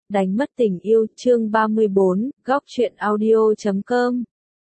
Đánh mất tình yêu, chương 34, góc truyện audio.com.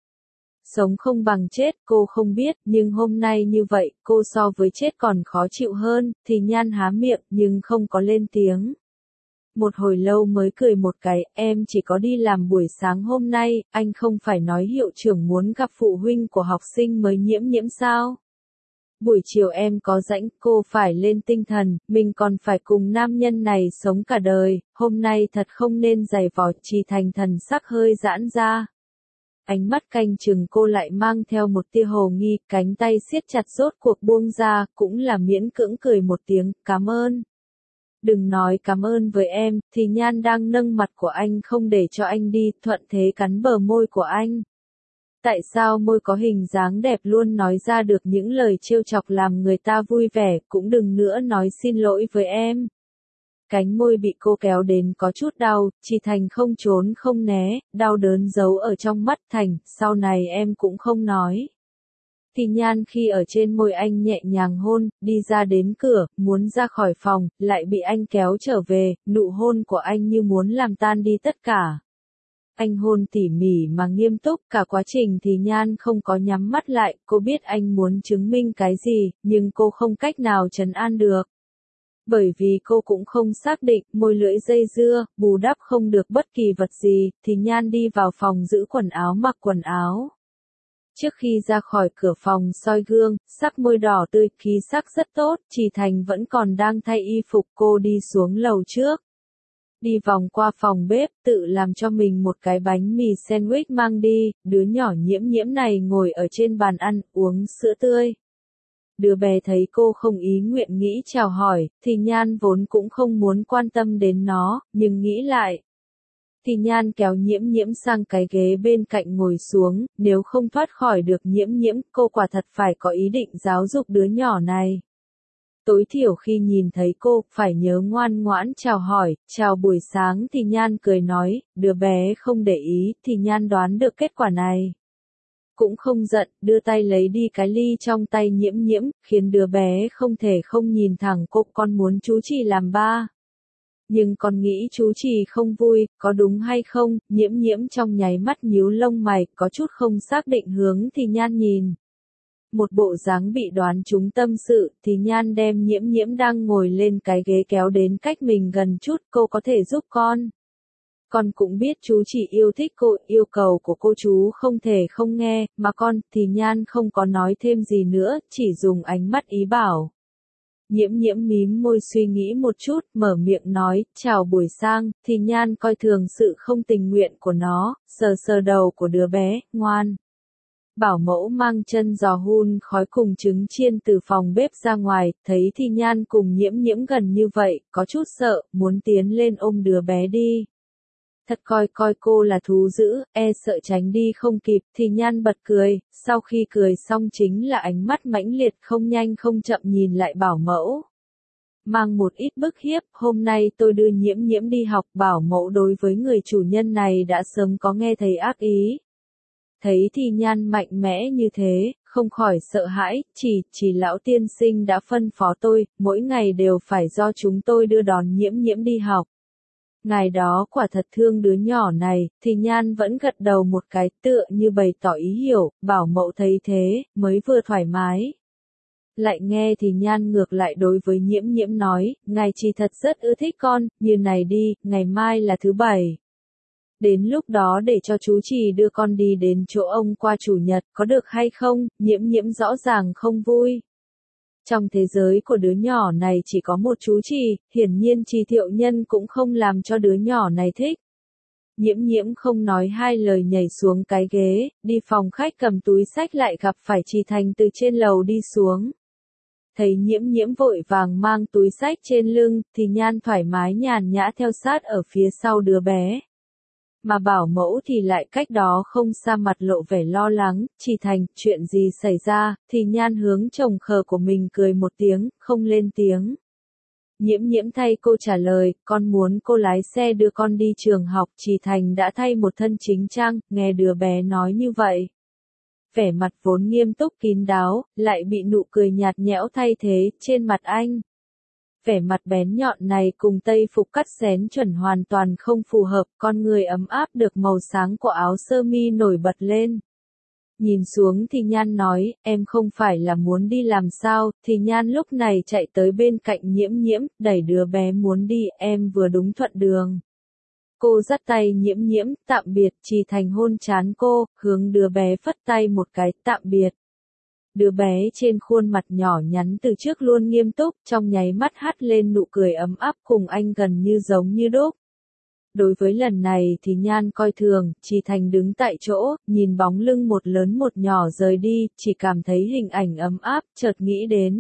Sống không bằng chết, cô không biết, nhưng hôm nay như vậy, cô so với chết còn khó chịu hơn, thì Nhan há miệng, nhưng không có lên tiếng. Một hồi lâu mới cười một cái, em chỉ có đi làm buổi sáng hôm nay, anh không phải nói hiệu trưởng muốn gặp phụ huynh của học sinh mới nhiễm nhiễm sao? Buổi chiều em có rảnh, cô phải lên tinh thần, mình còn phải cùng nam nhân này sống cả đời, hôm nay thật không nên giày vò. Trì Thành thần sắc hơi giãn ra. Ánh mắt canh chừng cô lại mang theo một tia hồ nghi, cánh tay siết chặt rốt cuộc buông ra, cũng là miễn cưỡng cười một tiếng, cảm ơn. Đừng nói cảm ơn với em, thì Nhan đang nâng mặt của anh không để cho anh đi, thuận thế cắn bờ môi của anh. Tại sao môi có hình dáng đẹp luôn nói ra được những lời trêu chọc làm người ta vui vẻ, cũng đừng nữa nói xin lỗi với em. Cánh môi bị cô kéo đến có chút đau, Trì Thành không trốn không né, đau đớn giấu ở trong mắt Thành, sau này em cũng không nói. Thì Nhan khi ở trên môi anh nhẹ nhàng hôn, đi ra đến cửa, muốn ra khỏi phòng, lại bị anh kéo trở về, nụ hôn của anh như muốn làm tan đi tất cả. Anh hôn tỉ mỉ mà nghiêm túc, cả quá trình thì Nhan không có nhắm mắt lại, cô biết anh muốn chứng minh cái gì, nhưng cô không cách nào trấn an được. Bởi vì cô cũng không xác định, môi lưỡi dây dưa, bù đắp không được bất kỳ vật gì, thì Nhan đi vào phòng giữ quần áo mặc quần áo. Trước khi ra khỏi cửa phòng soi gương, sắc môi đỏ tươi, khí sắc rất tốt, Trì Thành vẫn còn đang thay y phục, cô đi xuống lầu trước. Đi vòng qua phòng bếp, tự làm cho mình một cái bánh mì sandwich mang đi, đứa nhỏ nhiễm nhiễm này ngồi ở trên bàn ăn, uống sữa tươi. Đứa bé thấy cô không ý nguyện nghĩ chào hỏi, thì Nhan vốn cũng không muốn quan tâm đến nó, nhưng nghĩ lại. Thì Nhan kéo nhiễm nhiễm sang cái ghế bên cạnh ngồi xuống, nếu không thoát khỏi được nhiễm nhiễm, cô quả thật phải có ý định giáo dục đứa nhỏ này. Tối thiểu khi nhìn thấy cô, phải nhớ ngoan ngoãn chào hỏi, chào buổi sáng. Thì Nhan cười nói, đứa bé không để ý, thì Nhan đoán được kết quả này. Cũng không giận, đưa tay lấy đi cái ly trong tay nhiễm nhiễm, khiến đứa bé không thể không nhìn thẳng cô. Con muốn chú Trì làm ba. Nhưng con nghĩ chú Trì không vui, có đúng hay không? Nhiễm nhiễm trong nháy mắt nhíu lông mày, có chút không xác định hướng. Thì Nhan nhìn. Một bộ dáng bị đoán trúng tâm sự, thì Nhan đem nhiễm nhiễm đang ngồi lên cái ghế kéo đến cách mình gần chút, cô có thể giúp con. Con cũng biết chú chỉ yêu thích cô, yêu cầu của cô chú không thể không nghe, mà con, thì Nhan không có nói thêm gì nữa, chỉ dùng ánh mắt ý bảo. Nhiễm nhiễm mím môi suy nghĩ một chút, mở miệng nói, chào buổi sáng. Thì Nhan coi thường sự không tình nguyện của nó, sờ sờ đầu của đứa bé, ngoan. Bảo mẫu mang chân giò hun khói cùng trứng chiên từ phòng bếp ra ngoài, thấy Thì Nhan cùng nhiễm nhiễm gần như vậy, có chút sợ, muốn tiến lên ôm đứa bé đi. Thật coi cô là thú dữ, e sợ tránh đi không kịp. Thì Nhan bật cười, sau khi cười xong chính là ánh mắt mãnh liệt không nhanh không chậm nhìn lại bảo mẫu. Mang một ít bức hiếp, hôm nay tôi đưa nhiễm nhiễm đi học. Bảo mẫu đối với người chủ nhân này đã sớm có nghe thấy ác ý. Thấy Thì Nhan mạnh mẽ như thế, không khỏi sợ hãi, chỉ lão tiên sinh đã phân phó tôi, mỗi ngày đều phải do chúng tôi đưa đón nhiễm nhiễm đi học. Ngày đó quả thật thương đứa nhỏ này. Thì Nhan vẫn gật đầu một cái, tựa như bày tỏ ý hiểu. Bảo mẫu thấy thế, mới vừa thoải mái. Lại nghe Thì Nhan ngược lại đối với nhiễm nhiễm nói, ngài chỉ thật rất ưa thích con, như này đi, ngày mai là thứ bảy. Đến lúc đó để cho chú Trì đưa con đi đến chỗ ông qua chủ nhật, có được hay không? Nhiễm nhiễm rõ ràng không vui. Trong thế giới của đứa nhỏ này chỉ có một chú Trì, hiển nhiên Trì Thiệu Nhân cũng không làm cho đứa nhỏ này thích. Nhiễm nhiễm không nói hai lời nhảy xuống cái ghế, đi phòng khách cầm túi xách lại gặp phải Trì Thành từ trên lầu đi xuống. Thấy nhiễm nhiễm vội vàng mang túi xách trên lưng, thì Nhan thoải mái nhàn nhã theo sát ở phía sau đứa bé. Mà bảo mẫu thì lại cách đó không xa mặt lộ vẻ lo lắng. Trì Thành, chuyện gì xảy ra? Thì Nhan hướng chồng khờ của mình cười một tiếng, không lên tiếng. Nhiễm nhiễm thay cô trả lời, con muốn cô lái xe đưa con đi trường học. Trì Thành đã thay một thân chính trang, nghe đứa bé nói như vậy. Vẻ mặt vốn nghiêm túc kín đáo, lại bị nụ cười nhạt nhẽo thay thế, trên mặt anh. Vẻ mặt bén nhọn này cùng tây phục cắt xén chuẩn hoàn toàn không phù hợp, con người ấm áp được màu sáng của áo sơ mi nổi bật lên. Nhìn xuống thì Nhan nói, em không phải là muốn đi làm sao, thì Nhan lúc này chạy tới bên cạnh Nhiễm Nhiễm, đẩy đứa bé muốn đi, em vừa đúng thuận đường. Cô dắt tay Nhiễm Nhiễm, tạm biệt, Trì Thành hôn trán cô, hướng đứa bé phất tay một cái, tạm biệt. Đứa bé trên khuôn mặt nhỏ nhắn từ trước luôn nghiêm túc, trong nháy mắt hắt lên nụ cười ấm áp cùng anh gần như giống như đúc. Đối với lần này thì Nhan coi thường, Trì Thành đứng tại chỗ, nhìn bóng lưng một lớn một nhỏ rời đi, chỉ cảm thấy hình ảnh ấm áp, chợt nghĩ đến.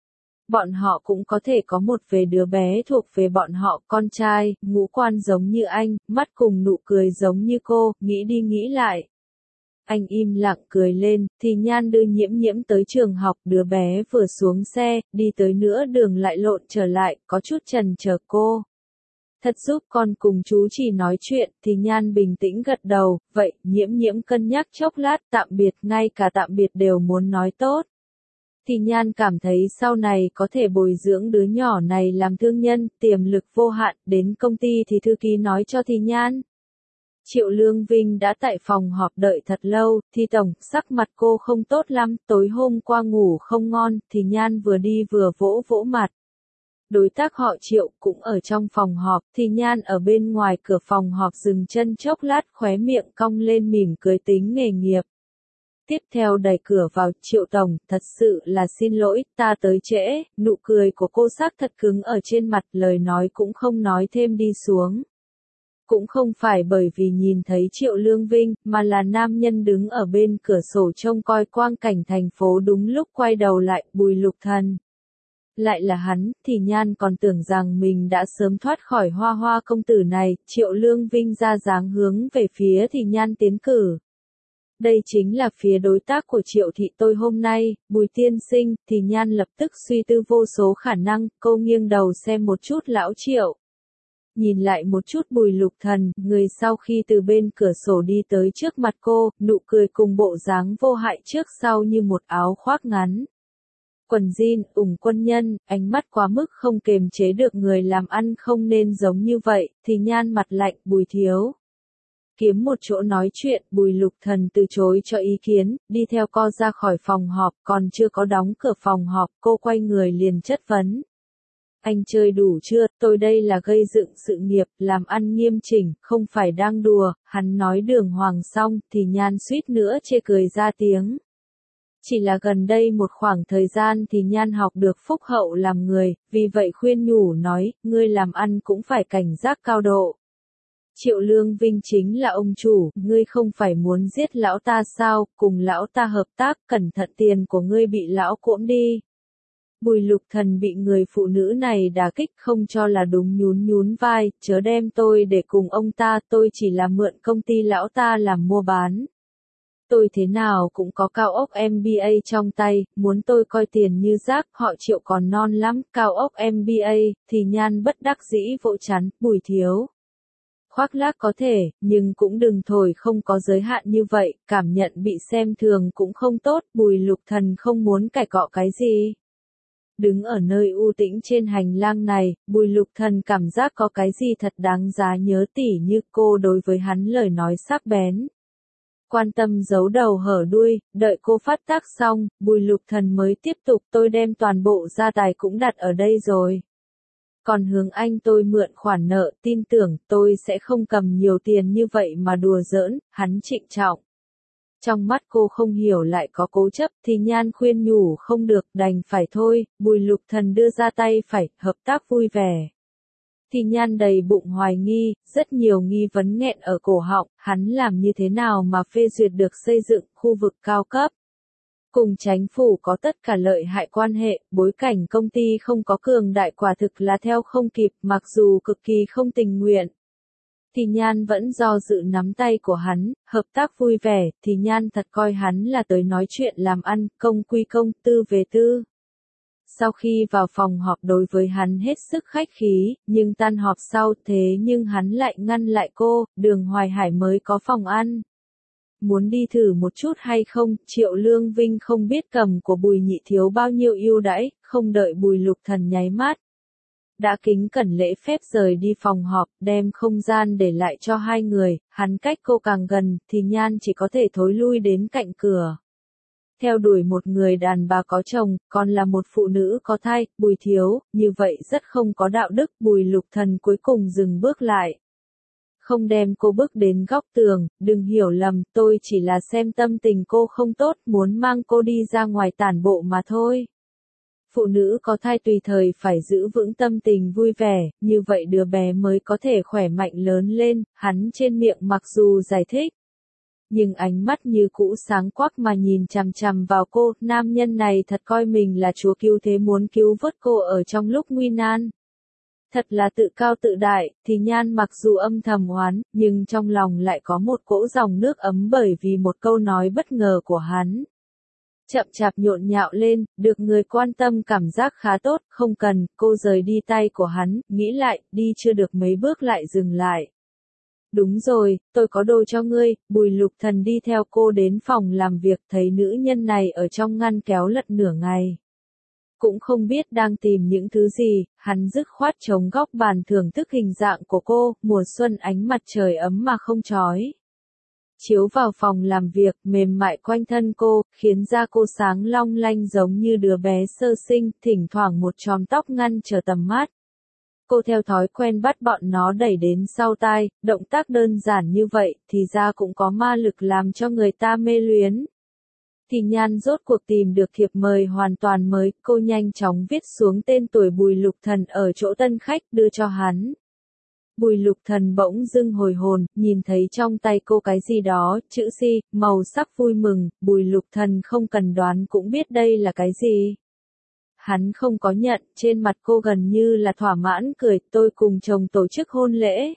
Bọn họ cũng có thể có một về đứa bé thuộc về bọn họ, con trai, ngũ quan giống như anh, mắt cùng nụ cười giống như cô, nghĩ đi nghĩ lại. Anh im lặng cười lên, thì Nhan đưa Nhiễm Nhiễm tới trường học, đứa bé vừa xuống xe, đi tới nửa đường lại lộn trở lại, có chút chần chờ cô. Thật giúp con cùng chú chỉ nói chuyện, thì Nhan bình tĩnh gật đầu, vậy, Nhiễm Nhiễm cân nhắc chốc lát, tạm biệt, ngay cả tạm biệt đều muốn nói tốt. Thì Nhan cảm thấy sau này có thể bồi dưỡng đứa nhỏ này làm thương nhân, tiềm lực vô hạn, đến công ty thì thư ký nói cho thì Nhan. Triệu Lương Vinh đã tại phòng họp đợi thật lâu, thì tổng, sắc mặt cô không tốt lắm, tối hôm qua ngủ không ngon, thì Nhan vừa đi vừa vỗ vỗ mặt. Đối tác họ Triệu cũng ở trong phòng họp, thì Nhan ở bên ngoài cửa phòng họp dừng chân chốc lát, khóe miệng cong lên mỉm cười tính nghề nghiệp. Tiếp theo đẩy cửa vào, Triệu tổng, thật sự là xin lỗi, ta tới trễ, nụ cười của cô xác thật cứng ở trên mặt, lời nói cũng không nói thêm đi xuống. Cũng không phải bởi vì nhìn thấy Triệu Lương Vinh, mà là nam nhân đứng ở bên cửa sổ trông coi quang cảnh thành phố đúng lúc quay đầu lại, Bùi Lục Thần. Lại là hắn, thì Nhan còn tưởng rằng mình đã sớm thoát khỏi hoa hoa công tử này, Triệu Lương Vinh ra dáng hướng về phía thì Nhan tiến cử. Đây chính là phía đối tác của Triệu thị tôi hôm nay, Bùi tiên sinh, thì Nhan lập tức suy tư vô số khả năng, cô nghiêng đầu xem một chút lão Triệu. Nhìn lại một chút Bùi Lục Thần, người sau khi từ bên cửa sổ đi tới trước mặt cô, nụ cười cùng bộ dáng vô hại trước sau như một áo khoác ngắn. Quần jean, ủng quân nhân, ánh mắt quá mức không kềm chế được, người làm ăn không nên giống như vậy, thì Nhan mặt lạnh, Bùi thiếu. Kiếm một chỗ nói chuyện, Bùi Lục Thần từ chối cho ý kiến, đi theo co ra khỏi phòng họp, còn chưa có đóng cửa phòng họp, cô quay người liền chất vấn. Anh chơi đủ chưa, tôi đây là gây dựng sự nghiệp, làm ăn nghiêm chỉnh, không phải đang đùa, hắn nói đường hoàng xong, thì Nhan suýt nữa chê cười ra tiếng. Chỉ là gần đây một khoảng thời gian thì Nhan học được phúc hậu làm người, vì vậy khuyên nhủ nói, ngươi làm ăn cũng phải cảnh giác cao độ. Triệu Lương Vinh chính là ông chủ, ngươi không phải muốn giết lão ta sao, cùng lão ta hợp tác, cẩn thận tiền của ngươi bị lão cỗm đi. Bùi Lục Thần bị người phụ nữ này đả kích không cho là đúng, nhún nhún vai, chớ đem tôi để cùng ông ta, tôi chỉ là mượn công ty lão ta làm mua bán. Tôi thế nào cũng có cao ốc MBA trong tay, muốn tôi coi tiền như rác, họ Triệu còn non lắm, cao ốc MBA, thì Nhan bất đắc dĩ vỗ chắn, Bùi thiếu. Khoác lác có thể, nhưng cũng đừng thổi không có giới hạn như vậy, cảm nhận bị xem thường cũng không tốt, Bùi Lục Thần không muốn cãi cọ cái gì. Đứng ở nơi u tĩnh trên hành lang này, Bùi Lục Thần cảm giác có cái gì thật đáng giá nhớ, tỉ như cô đối với hắn lời nói sắc bén. Quan tâm giấu đầu hở đuôi, đợi cô phát tác xong, Bùi Lục Thần mới tiếp tục, tôi đem toàn bộ gia tài cũng đặt ở đây rồi. Còn hướng anh tôi mượn khoản nợ, tin tưởng tôi sẽ không cầm nhiều tiền như vậy mà đùa giỡn, hắn trịnh trọng. Trong mắt cô không hiểu lại có cố chấp, thì Nhan khuyên nhủ không được, đành phải thôi, Bùi Lục Thần đưa ra tay phải, hợp tác vui vẻ. Thì Nhan đầy bụng hoài nghi, rất nhiều nghi vấn nghẹn ở cổ họng, hắn làm như thế nào mà phê duyệt được xây dựng khu vực cao cấp. Cùng chính phủ có tất cả lợi hại quan hệ, bối cảnh công ty không có cường đại quả thực là theo không kịp, mặc dù cực kỳ không tình nguyện. Thì Nhan vẫn do dự nắm tay của hắn, hợp tác vui vẻ, thì Nhan thật coi hắn là tới nói chuyện làm ăn, công quy công, tư về tư. Sau khi vào phòng họp đối với hắn hết sức khách khí, nhưng tan họp sau thế nhưng hắn lại ngăn lại cô, Đường Hoài Hải mới có phòng ăn. Muốn đi thử một chút hay không, Triệu Lương Vinh không biết cầm của Bùi nhị thiếu bao nhiêu ưu đãi, không đợi Bùi Lục Thần nháy mắt. đã kính cẩn lễ phép rời đi phòng họp, đem không gian để lại cho hai người, hắn cách cô càng gần, thì Nhan chỉ có thể thối lui đến cạnh cửa. Theo đuổi một người đàn bà có chồng, còn là một phụ nữ có thai, Bùi Thiếu, như vậy rất không có đạo đức, Bùi Lục Thần cuối cùng dừng bước lại. Không đem cô bước đến góc tường, đừng hiểu lầm, tôi chỉ là xem tâm tình cô không tốt, muốn mang cô đi ra ngoài tản bộ mà thôi. Phụ nữ có thai tùy thời phải giữ vững tâm tình vui vẻ, như vậy đứa bé mới có thể khỏe mạnh lớn lên, hắn trên miệng mặc dù giải thích. Nhưng ánh mắt như cũ sáng quắc mà nhìn chằm chằm vào cô, nam nhân này thật coi mình là chúa cứu thế muốn cứu vớt cô ở trong lúc nguy nan. Thật là tự cao tự đại, thì Nhan mặc dù âm thầm oán, nhưng trong lòng lại có một cỗ dòng nước ấm bởi vì một câu nói bất ngờ của hắn. Chậm chạp nhộn nhạo lên, được người quan tâm cảm giác khá tốt, không cần, cô rời đi tay của hắn, nghĩ lại, đi chưa được mấy bước lại dừng lại. Đúng rồi, tôi có đồ cho ngươi, Bùi Lục Thần đi theo cô đến phòng làm việc thấy nữ nhân này ở trong ngăn kéo lật nửa ngày. Cũng không biết đang tìm những thứ gì, hắn dứt khoát chống góc bàn thưởng thức hình dạng của cô, mùa xuân ánh mặt trời ấm mà không chói. Chiếu vào phòng làm việc, mềm mại quanh thân cô, khiến da cô sáng long lanh giống như đứa bé sơ sinh, thỉnh thoảng một chòm tóc ngăn trở tầm mắt. Cô theo thói quen bắt bọn nó đẩy đến sau tai, động tác đơn giản như vậy, thì ra cũng có ma lực làm cho người ta mê luyến. Thì Nhan rốt cuộc tìm được thiệp mời hoàn toàn mới, cô nhanh chóng viết xuống tên tuổi Bùi Lục Thần ở chỗ tân khách đưa cho hắn. Bùi Lục Thần bỗng dưng hồi hồn, nhìn thấy trong tay cô cái gì đó, chữ Si, màu sắc vui mừng, Bùi Lục Thần không cần đoán cũng biết đây là cái gì. Hắn không có nhận, trên mặt cô gần như là thỏa mãn cười, tôi cùng chồng tổ chức hôn lễ.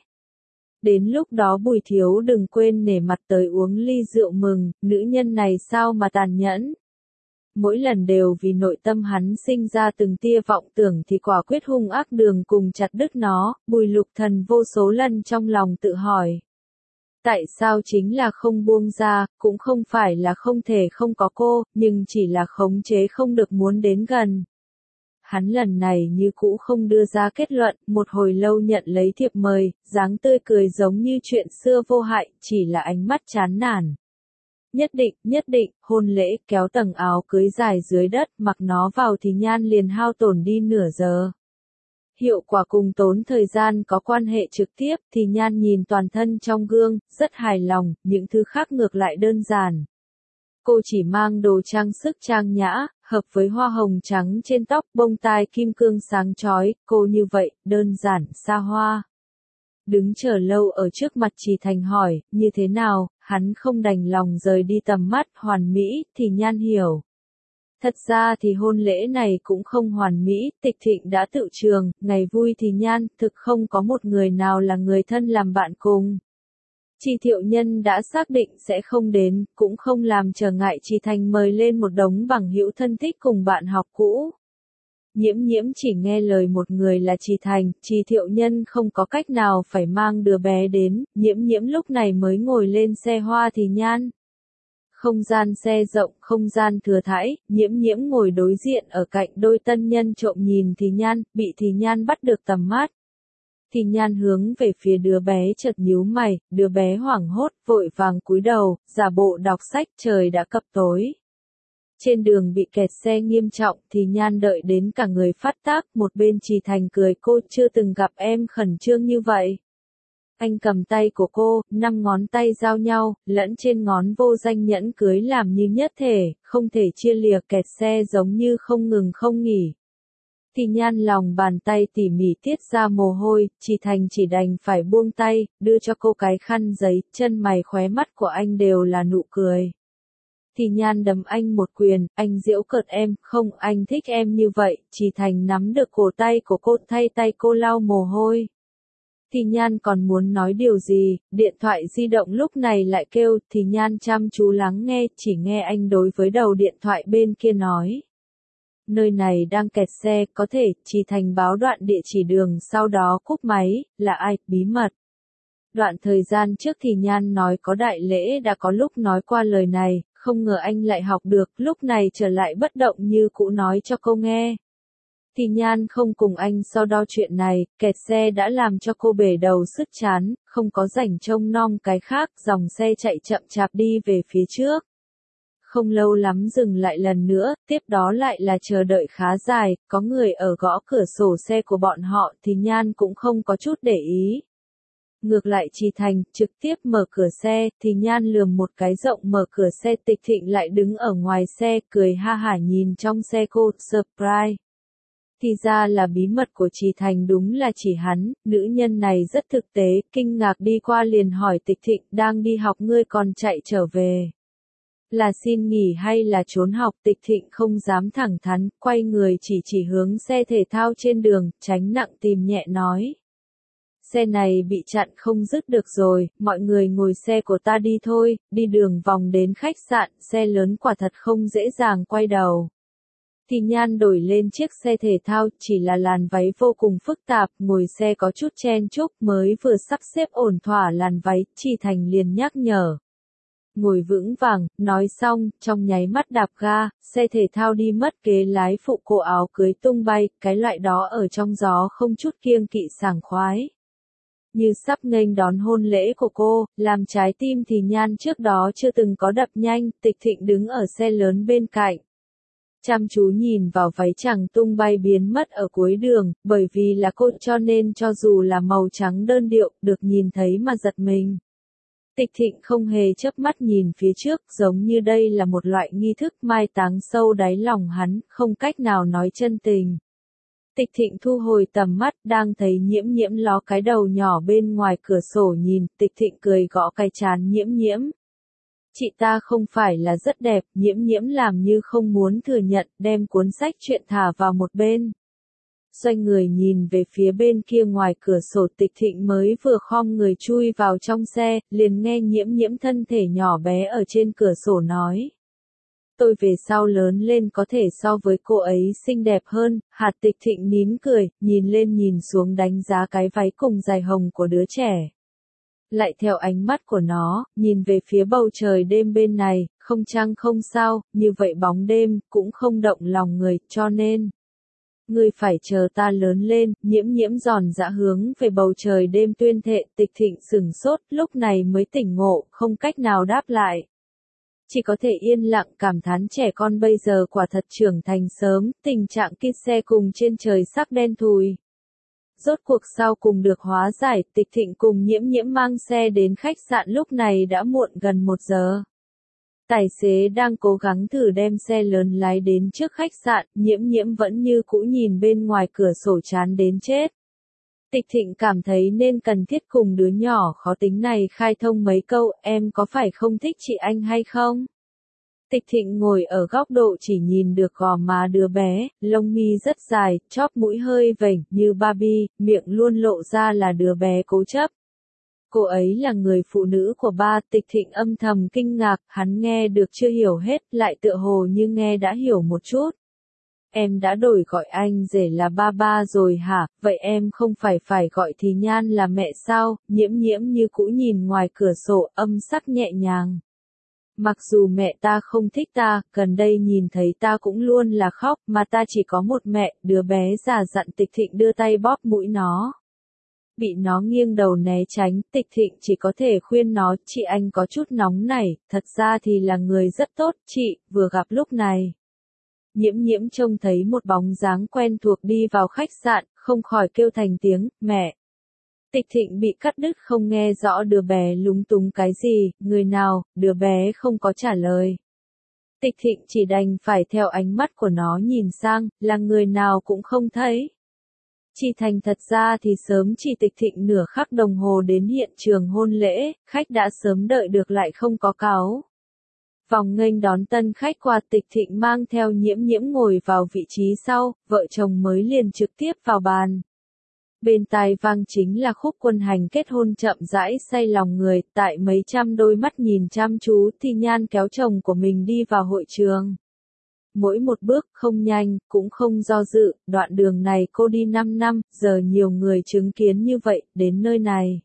Đến lúc đó Bùi Thiếu đừng quên nể mặt tới uống ly rượu mừng, nữ nhân này sao mà tàn nhẫn. Mỗi lần đều vì nội tâm hắn sinh ra từng tia vọng tưởng thì quả quyết hung ác đường cùng chặt đứt nó, Bùi Lục Thần vô số lần trong lòng tự hỏi. Tại sao chính là không buông ra, cũng không phải là không thể không có cô, nhưng chỉ là khống chế không được muốn đến gần. Hắn lần này như cũ không đưa ra kết luận, một hồi lâu nhận lấy thiệp mời, dáng tươi cười giống như chuyện xưa vô hại, chỉ là ánh mắt chán nản. Nhất định, hôn lễ, kéo tầng áo cưới dài dưới đất, mặc nó vào thì Nhan liền hao tổn đi nửa giờ. Hiệu quả cùng tốn thời gian có quan hệ trực tiếp, thì Nhan nhìn toàn thân trong gương, rất hài lòng, những thứ khác ngược lại đơn giản. Cô chỉ mang đồ trang sức trang nhã, hợp với hoa hồng trắng trên tóc, bông tai kim cương sáng chói, cô như vậy, đơn giản, xa hoa. Đứng chờ lâu ở trước mặt Trì Thành hỏi, như thế nào, hắn không đành lòng rời đi tầm mắt, hoàn mỹ, thì Nhan hiểu. Thật ra thì hôn lễ này cũng không hoàn mỹ, Tịch Thịnh đã tự trường, ngày vui thì Nhan, thực không có một người nào là người thân làm bạn cùng. Trì Thiệu Nhân đã xác định sẽ không đến, cũng không làm trở ngại Trì Thành mời lên một đống bằng hữu thân thích cùng bạn học cũ. Nhiễm chỉ nghe lời một người là Trì Thành, Trì Thiệu Nhân không có cách nào phải mang đứa bé đến, nhiễm lúc này mới ngồi lên xe hoa thì Nhan. Không gian xe rộng, không gian thừa thãi, nhiễm ngồi đối diện ở cạnh đôi tân nhân trộm nhìn thì Nhan, bị thì Nhan bắt được tầm mắt. Thì Nhan hướng về phía đứa bé chợt nhíu mày, đứa bé hoảng hốt, vội vàng cúi đầu, giả bộ đọc sách, trời đã cập tối. Trên đường bị kẹt xe nghiêm trọng thì Nhan đợi đến cả người phát tác, một bên Trì Thành cười cô chưa từng gặp em khẩn trương như vậy. Anh cầm tay của cô, 5 ngón tay giao nhau, lẫn trên ngón vô danh nhẫn cưới làm như nhất thể, không thể chia lìa kẹt xe giống như không ngừng không nghỉ. Thì Nhan lòng bàn tay tỉ mỉ tiết ra mồ hôi, Trì Thành chỉ đành phải buông tay, đưa cho cô cái khăn giấy, chân mày khóe mắt của anh đều là nụ cười. Thì Nhan đấm anh một quyền, anh giễu cợt em, không, anh thích em như vậy, Trì Thành nắm được cổ tay của cô, thay tay cô lau mồ hôi. Thì Nhan còn muốn nói điều gì, điện thoại di động lúc này lại kêu, thì Nhan chăm chú lắng nghe, chỉ nghe anh đối với đầu điện thoại bên kia nói. Nơi này đang kẹt xe, có thể, Trì Thành báo đoạn địa chỉ đường, sau đó cúp máy, là ai, bí mật. Đoạn thời gian trước thì Nhan nói có đại lễ đã có lúc nói qua lời này, không ngờ anh lại học được, lúc này trở lại bất động như cũ nói cho cô nghe. Thì Nhan không cùng anh so đo chuyện này, kẹt xe đã làm cho cô bể đầu sứt chán, không có rảnh trông nom cái khác, dòng xe chạy chậm chạp đi về phía trước. Không lâu lắm dừng lại lần nữa, tiếp đó lại là chờ đợi khá dài, có người ở gõ cửa sổ xe của bọn họ thì Nhan cũng không có chút để ý. Ngược lại Trì Thành, trực tiếp mở cửa xe, thì Nhan lườm một cái rộng mở cửa xe. Tịch Thịnh lại đứng ở ngoài xe, cười ha hả nhìn trong xe cô, surprise. Thì ra là bí mật của Trì Thành, đúng là chỉ hắn, nữ nhân này rất thực tế, kinh ngạc đi qua liền hỏi Tịch Thịnh, đang đi học ngươi còn chạy trở về. Là xin nghỉ hay là trốn học? Tịch Thịnh không dám thẳng thắn, quay người chỉ hướng xe thể thao trên đường, tránh nặng tìm nhẹ nói. Xe này bị chặn không dứt được rồi, mọi người ngồi xe của ta đi thôi, đi đường vòng đến khách sạn, xe lớn quả thật không dễ dàng quay đầu. Thì Nhan đổi lên chiếc xe thể thao, chỉ là làn váy vô cùng phức tạp, ngồi xe có chút chen chúc, mới vừa sắp xếp ổn thỏa làn váy, Trì Thành liền nhắc nhở. Ngồi vững vàng, nói xong, trong nháy mắt đạp ga, xe thể thao đi mất ghế lái phụ, cổ áo cưới tung bay, cái loại đó ở trong gió không chút kiêng kỵ sảng khoái. Như sắp nghênh đón hôn lễ của cô, làm trái tim Thì Nhan trước đó chưa từng có đập nhanh. Tịch Thịnh đứng ở xe lớn bên cạnh. Chăm chú nhìn vào váy chẳng tung bay biến mất ở cuối đường, bởi vì là cô cho nên cho dù là màu trắng đơn điệu, được nhìn thấy mà giật mình. Tịch Thịnh không hề chớp mắt nhìn phía trước, giống như đây là một loại nghi thức mai táng sâu đáy lòng hắn, không cách nào nói chân tình. Tịch Thịnh thu hồi tầm mắt, đang thấy Nhiễm Nhiễm ló cái đầu nhỏ bên ngoài cửa sổ nhìn, Tịch Thịnh cười gõ cái trán Nhiễm Nhiễm. Chị ta không phải là rất đẹp, Nhiễm Nhiễm làm như không muốn thừa nhận, đem cuốn sách truyện thả vào một bên. Xoay người nhìn về phía bên kia ngoài cửa sổ. Tịch Thịnh mới vừa khom người chui vào trong xe, liền nghe Nhiễm Nhiễm thân thể nhỏ bé ở trên cửa sổ nói. Tôi về sau lớn lên có thể so với cô ấy xinh đẹp hơn. Hạt Tịch Thịnh nín cười, nhìn lên nhìn xuống đánh giá cái váy cùng dài hồng của đứa trẻ. Lại theo ánh mắt của nó, nhìn về phía bầu trời đêm bên này, không trăng không sao, như vậy bóng đêm, cũng không động lòng người, cho nên. Ngươi phải chờ ta lớn lên. Nhiễm Nhiễm giòn dã hướng về bầu trời đêm tuyên thệ. Tịch Thịnh sửng sốt, lúc này mới tỉnh ngộ, không cách nào đáp lại. Chỉ có thể yên lặng cảm thán trẻ con bây giờ quả thật trưởng thành sớm, tình trạng kít xe cùng trên trời sắc đen thùi. Rốt cuộc sau cùng được hóa giải. Tịch Thịnh cùng Nhiễm Nhiễm mang xe đến khách sạn, lúc này đã muộn gần 1 giờ. Tài xế đang cố gắng thử đem xe lớn lái đến trước khách sạn, Nhiễm Nhiễm vẫn như cũ nhìn bên ngoài cửa sổ chán đến chết. Tịch Thịnh cảm thấy nên cần thiết cùng đứa nhỏ khó tính này khai thông mấy câu, em có phải không thích chị anh hay không? Tịch Thịnh ngồi ở góc độ chỉ nhìn được gò má đứa bé, lông mi rất dài, chóp mũi hơi vểnh như Barbie, miệng luôn lộ ra là đứa bé cố chấp. Cô ấy là người phụ nữ của ba. Tịch Thịnh âm thầm kinh ngạc, hắn nghe được chưa hiểu hết, lại tựa hồ như nghe đã hiểu một chút. Em đã đổi gọi anh rể là ba ba rồi hả? Vậy em không phải gọi Thì Nhan là mẹ sao? Nhiễm Nhiễm như cũ nhìn ngoài cửa sổ, âm sắc nhẹ nhàng. Mặc dù mẹ ta không thích ta, gần đây nhìn thấy ta cũng luôn là khóc, mà ta chỉ có một mẹ. Đứa bé già dặn. Tịch Thịnh đưa tay bóp mũi nó. Bị nó nghiêng đầu né tránh, Tịch Thịnh chỉ có thể khuyên nó, chị anh có chút nóng nảy, thật ra thì là người rất tốt, chị, vừa gặp lúc này. Nhiễm Nhiễm trông thấy một bóng dáng quen thuộc đi vào khách sạn, không khỏi kêu thành tiếng, mẹ. Tịch Thịnh bị cắt đứt không nghe rõ đứa bé lúng túng cái gì, người nào, đứa bé không có trả lời. Tịch Thịnh chỉ đành phải theo ánh mắt của nó nhìn sang, là người nào cũng không thấy. Trì Thành thật ra thì sớm chỉ Tịch Thịnh nửa khắc đồng hồ đến hiện trường hôn lễ, khách đã sớm đợi được lại không có cáu. Vòng nghênh đón tân khách qua, Tịch Thịnh mang theo Nhiễm Nhiễm ngồi vào vị trí sau, vợ chồng mới liền trực tiếp vào bàn. Bên tai vang chính là khúc quân hành kết hôn chậm rãi say lòng người, tại mấy trăm đôi mắt nhìn chăm chú Thì Nhan kéo chồng của mình đi vào hội trường. Mỗi một bước không nhanh, cũng không do dự, đoạn đường này cô đi 5 năm, giờ nhiều người chứng kiến như vậy, đến nơi này.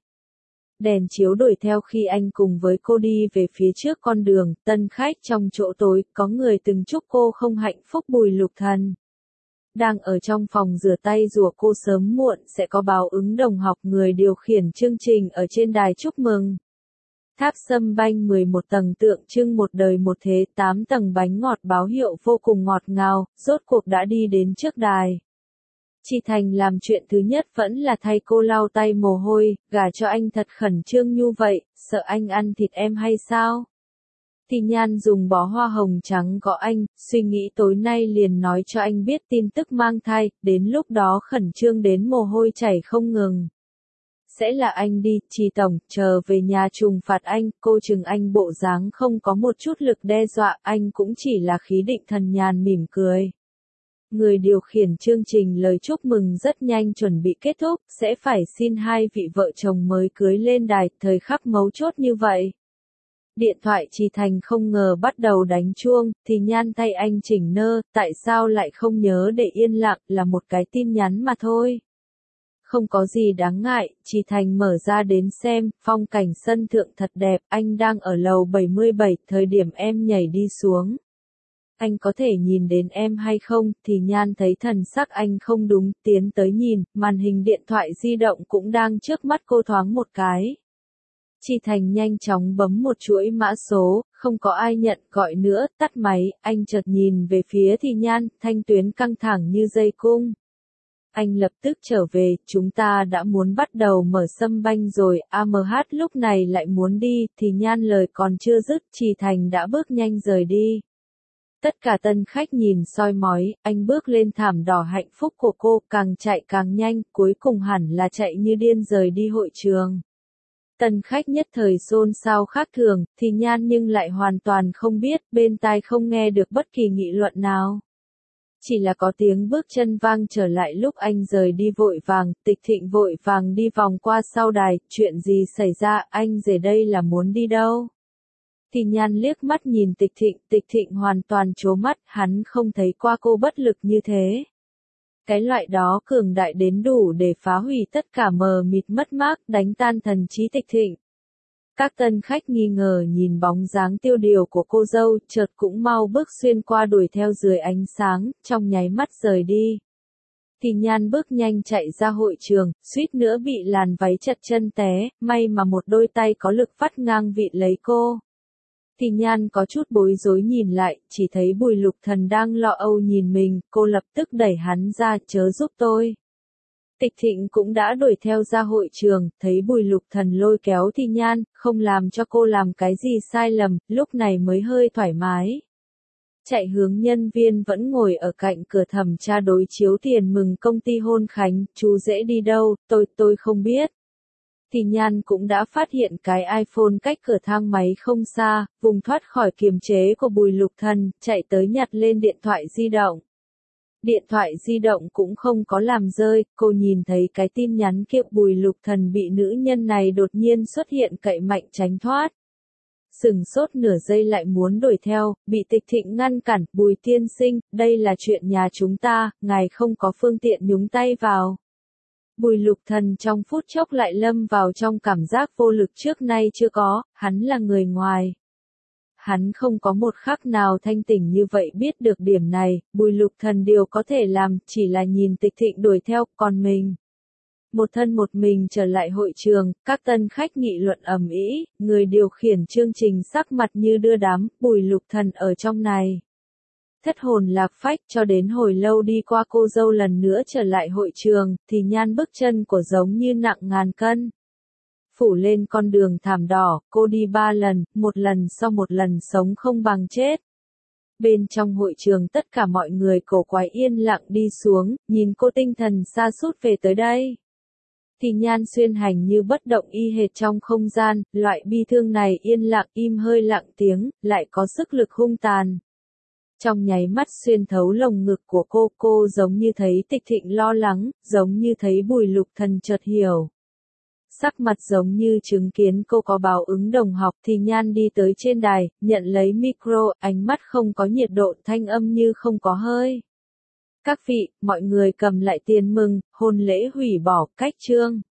Đèn chiếu đổi theo khi anh cùng với cô đi về phía trước con đường, tân khách trong chỗ tối, có người từng chúc cô không hạnh phúc bùi lục thần. Đang ở trong phòng rửa tay rùa cô sớm muộn sẽ có báo ứng đồng học người điều khiển chương trình ở trên đài chúc mừng. Tháp Sâm Banh 11 tầng tượng trưng một đời một thế 8 tầng bánh ngọt báo hiệu vô cùng ngọt ngào, rốt cuộc đã đi đến trước đài. Chi Thành làm chuyện thứ nhất vẫn là thay cô lau tay mồ hôi, gả cho anh thật khẩn trương như vậy, sợ anh ăn thịt em hay sao? Thì Nhan dùng bó hoa hồng trắng gõ anh, suy nghĩ tối nay liền nói cho anh biết tin tức mang thai, đến lúc đó khẩn trương đến mồ hôi chảy không ngừng. Sẽ là anh đi, Chi Tổng, chờ về nhà trừng phạt anh, cô chừng anh bộ dáng không có một chút lực đe dọa, anh cũng chỉ là khí định thần nhàn mỉm cười. Người điều khiển chương trình lời chúc mừng rất nhanh chuẩn bị kết thúc, sẽ phải xin hai vị vợ chồng mới cưới lên đài, thời khắc mấu chốt như vậy. Điện thoại Chi Thành không ngờ bắt đầu đánh chuông, thì Nhan thay anh chỉnh nơ, tại sao lại không nhớ để yên lặng, là một cái tin nhắn mà thôi. Không có gì đáng ngại, Chi Thành mở ra đến xem, phong cảnh sân thượng thật đẹp, anh đang ở lầu 77, thời điểm em nhảy đi xuống. Anh có thể nhìn đến em hay không, thì Nhan thấy thần sắc anh không đúng, tiến tới nhìn, màn hình điện thoại di động cũng đang trước mắt cô thoáng một cái. Chi Thành nhanh chóng bấm một chuỗi mã số, không có ai nhận, gọi nữa, tắt máy, anh chợt nhìn về phía thì Nhan, thanh tuyến căng thẳng như dây cung. Anh lập tức trở về, chúng ta đã muốn bắt đầu mở Sâm Banh rồi, AMH lúc này lại muốn đi, thì Nhan lời còn chưa dứt, Chi Thành đã bước nhanh rời đi. Tất cả tân khách nhìn soi mói, anh bước lên thảm đỏ hạnh phúc của cô, càng chạy càng nhanh, cuối cùng hẳn là chạy như điên rời đi hội trường. Tân khách nhất thời xôn xao khác thường, thì Nhan nhưng lại hoàn toàn không biết, bên tai không nghe được bất kỳ nghị luận nào. Chỉ là có tiếng bước chân vang trở lại lúc anh rời đi vội vàng, Tịch Thịnh vội vàng đi vòng qua sau đài, chuyện gì xảy ra, anh rể đây là muốn đi đâu? Thì Nhan liếc mắt nhìn Tịch Thịnh hoàn toàn trố mắt, hắn không thấy qua cô bất lực như thế. Cái loại đó cường đại đến đủ để phá hủy tất cả mờ mịt mất mát, đánh tan thần trí Tịch Thịnh. Các tân khách nghi ngờ nhìn bóng dáng tiêu điều của cô dâu, chợt cũng mau bước xuyên qua đuổi theo dưới ánh sáng, trong nháy mắt rời đi. Thì Nhan bước nhanh chạy ra hội trường, suýt nữa bị làn váy chật chân té, may mà một đôi tay có lực vắt ngang vị lấy cô. Thì Nhan có chút bối rối nhìn lại, chỉ thấy Bùi Lục Thần đang lo âu nhìn mình, cô lập tức đẩy hắn ra, chớ giúp tôi. Tịch Thịnh cũng đã đuổi theo ra hội trường, thấy Bùi Lục Thần lôi kéo Thì Nhan, không làm cho cô làm cái gì sai lầm, lúc này mới hơi thoải mái. Chạy hướng nhân viên vẫn ngồi ở cạnh cửa thẩm tra đối chiếu tiền mừng công ty hôn khánh, chú dễ đi đâu, tôi không biết. Thì Nhan cũng đã phát hiện cái iPhone cách cửa thang máy không xa, vùng thoát khỏi kiềm chế của Bùi Lục Thần, chạy tới nhặt lên điện thoại di động. Điện thoại di động cũng không có làm rơi, cô nhìn thấy cái tin nhắn kia, Bùi Lục Thần bị nữ nhân này đột nhiên xuất hiện cậy mạnh tránh thoát. Sừng sốt nửa giây lại muốn đuổi theo, bị Tịch Thịnh ngăn cản, Bùi tiên sinh, đây là chuyện nhà chúng ta, ngài không có phương tiện nhúng tay vào. Bùi Lục Thần trong phút chốc lại lâm vào trong cảm giác vô lực trước nay chưa có, hắn là người ngoài. Hắn không có một khắc nào thanh tỉnh như vậy biết được điểm này, Bùi Lục Thần điều có thể làm chỉ là nhìn Tịch Thịnh đuổi theo, còn mình. Một thân một mình trở lại hội trường, các tân khách nghị luận ầm ĩ, người điều khiển chương trình sắc mặt như đưa đám, Bùi Lục Thần ở trong này. Thất hồn lạc phách cho đến hồi lâu đi qua cô dâu lần nữa trở lại hội trường, thì Nhan bước chân của giống như nặng ngàn cân. Phủ lên con đường thảm đỏ, cô đi 3 lần, một lần sau một lần sống không bằng chết. Bên trong hội trường tất cả mọi người cổ quái yên lặng đi xuống, nhìn cô tinh thần sa sút về tới đây. Thì Nhan xuyên hành như bất động y hệt trong không gian, loại bi thương này yên lặng im hơi lặng tiếng, lại có sức lực hung tàn. Trong nháy mắt xuyên thấu lồng ngực của cô giống như thấy Tịch Thịnh lo lắng, giống như thấy Bùi Lục Thần chợt hiểu. Sắc mặt giống như chứng kiến cô có báo ứng đồng học, thì Nhan đi tới trên đài, nhận lấy micro, ánh mắt không có nhiệt độ, thanh âm như không có hơi. Các vị, mọi người cầm lại tiền mừng, hôn lễ hủy bỏ, cách chương.